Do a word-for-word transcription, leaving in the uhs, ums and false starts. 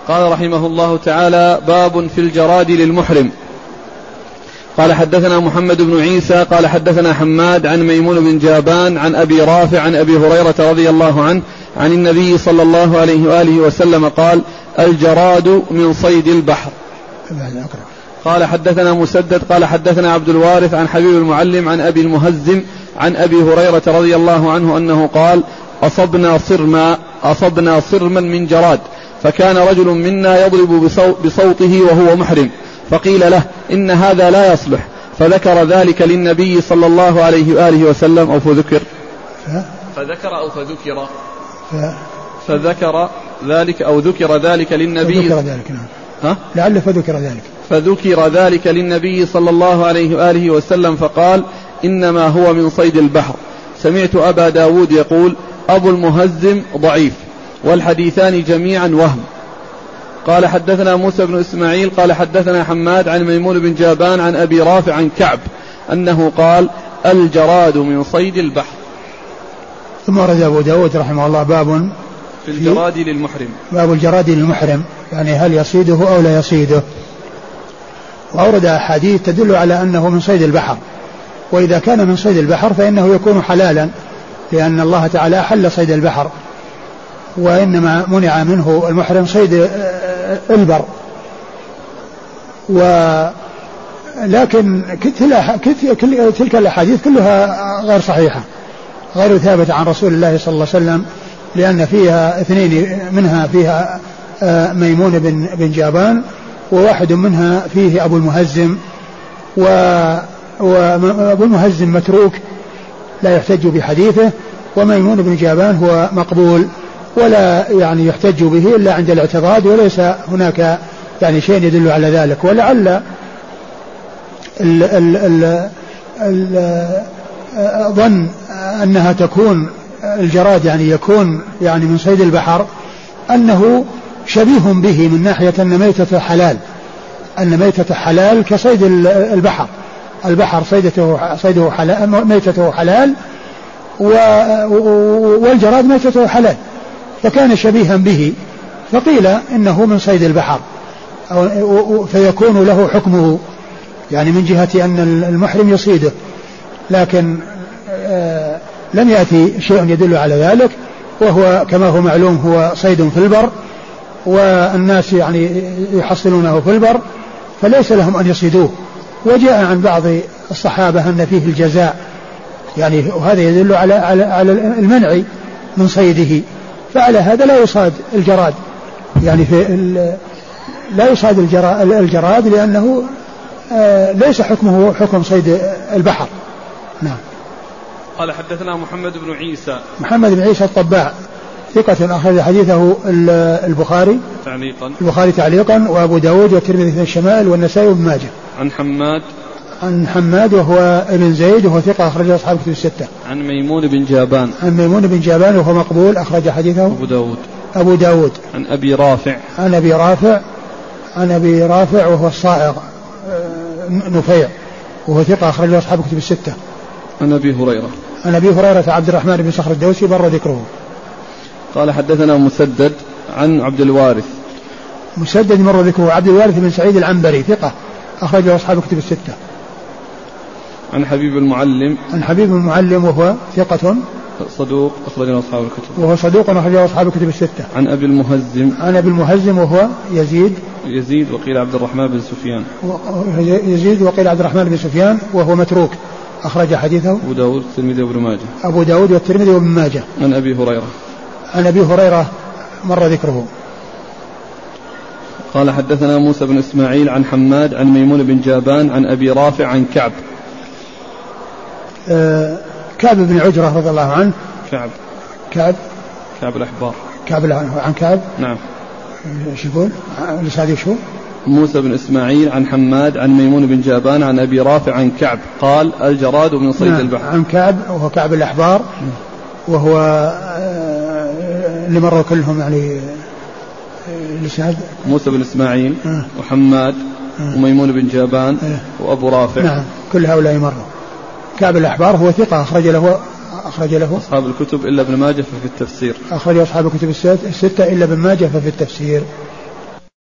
قال رحمه الله تعالى: باب في الجراد للمحرم. قال حدثنا محمد بن عيسى قال حدثنا حماد عن ميمون بن جابان عن أبي رافع عن أبي هريرة رضي الله عنه عن النبي صلى الله عليه وآله وسلم قال: الجراد من صيد البحر. قال حدثنا مسدد قال حدثنا عبد الوارث عن حبيب المعلم عن أبي المهزم عن أبي هريرة رضي الله عنه أنه قال: أصبنا صرما أصبنا صرما من جراد، فكان رجل منا يضرب بصوته وهو محرم، فقيل له: إن هذا لا يصلح، فذكر ذلك للنبي صلى الله عليه وآله وسلم أو فذكر فذكر أو فذكر فذكر ذلك أو ذكر ذلك للنبي فذكر ذلك نعم ها؟ لعل فذكر ذلك فذكر ذلك للنبي صلى الله عليه وآله وسلم فقال: إنما هو من صيد البحر. سمعت أبا داود يقول: أبو المهزم ضعيف، والحديثان جميعا وهم. قال حدثنا موسى بن إسماعيل قال حدثنا حماد عن ميمون بن جابان عن أبي رافع عن كعب أنه قال: الجراد من صيد البحر. ثم ورد أبو داود رحمه الله باب في الجراد للمحرم. باب الجراد للمحرم، يعني هل يصيده أو لا يصيده. وأورد أحاديث تدل على أنه من صيد البحر، وإذا كان من صيد البحر فإنه يكون حلالا، لأن الله تعالى أحل صيد البحر، وإنما منع منه المحرم صيد البر. ولكن تلك الأحاديث كلها غير صحيحة، غير ثابتة عن رسول الله صلى الله عليه وسلم، لأن فيها اثنين منها فيها ميمون بن جابان، وواحد منها فيه أبو المهزم، وأبو المهزم متروك لا يحتج بحديثه، وميمون بن جابان هو مقبول ولا يعني يحتج به إلا عند الاعتضاد، وليس هناك يعني شيء يدل على ذلك. ولعل ال ال ال ال ظن أنها تكون الجراد يعني يكون يعني من صيد البحر أنه شبيه به من ناحية أن ميتة حلال، أن ميتة حلال كصيد البحر. البحر صيدته صيده حلال، ميتته حلال، والجراد ميتته حلال، فكان شبيها به، فقيل إنه من صيد البحر، فيكون له حكمه يعني من جهة أن المحرم يصيده. لكن آه لم يأتي شيء يدل على ذلك، وهو كما هو معلوم هو صيد في البر، والناس يعني يحصلونه في البر، فليس لهم أن يصيدوه. وجاء عن بعض الصحابة أن فيه الجزاء، يعني وهذا يدل على على على المنع من صيده، فعلى هذا لا يصاد الجراد، يعني في لا يصاد الجراد لأنه آه ليس حكمه حكم صيد البحر. نعم. قال حدثنا محمد بن عيسى محمد بن عيسى الطباع ثقة أخرج حديثه البخاري تعليقا البخاري تعليقا وأبو داود والترمذي في الشمائل والنسائي وابن ماجه. عن حماد عن حماد وهو ابن زيد وهو ثقة أخرج أصحاب كتب الستة. عن ميمون بن جابان عن ميمون بن جابان وهو مقبول أخرج حديثه أبو داود أبو داود. عن أبي رافع عن أبي رافع عن أبي رافع وهو الصائغ نفيع وهو ثقة أخرج أصحاب كتب الستة. عن أبي هريرة عن أبي هريرة عبد الرحمن بن صخر الدوسي مر ذكره. قال حدثنا مسدد عن عبد الوارث مسدد مر ذكره عبد الوارث بن سعيد العنبري ثقة أخرجه أصحاب كتب الستة. عن حبيب المعلم عن حبيب المعلم وهو ثقة صدوق أخرجه أصحاب الكتب وهو صدوق أخرجه أصحاب الكتب الستة. عن أبي المهزم عن أبي المهزم وهو يزيد يزيد وقيل عبد الرحمن بن سفيان يزيد وقيل عبد الرحمن بن سفيان وهو متروك أخرج حديثه أبو داود والترمذي وابن ماجه. أبو داود والترمذي وابن ماجه. عن أبي هريرة عن أبي هريرة مر ذكره. قال حدثنا موسى بن إسماعيل عن حماد عن ميمون بن جابان عن أبي رافع عن كعب آه كعب بن عجرة رضي الله عنه. كعب كعب كعب الأحبار كعب عن كعب. نعم. شو يقول لسادي شو موسى بن إسماعيل عن حماد عن ميمون بن جابان عن أبي رافع عن كعب قال: الجراد من صيد نعم. البحر. عن كعب وهو كعب الأحبار وهو اللي مروا كلهم يعني لساد موسى بن إسماعيل آه. وحماد آه. وميمون بن جابان آه. وأبو رافع. نعم كل هؤلاء مروا. كعب الأحبار هو ثقة أخرج له أخرج له أصحاب الكتب إلا ابن ماجه ففي التفسير. أخرج أصحاب الكتب الستة إلا ابن ماجه ففي التفسير.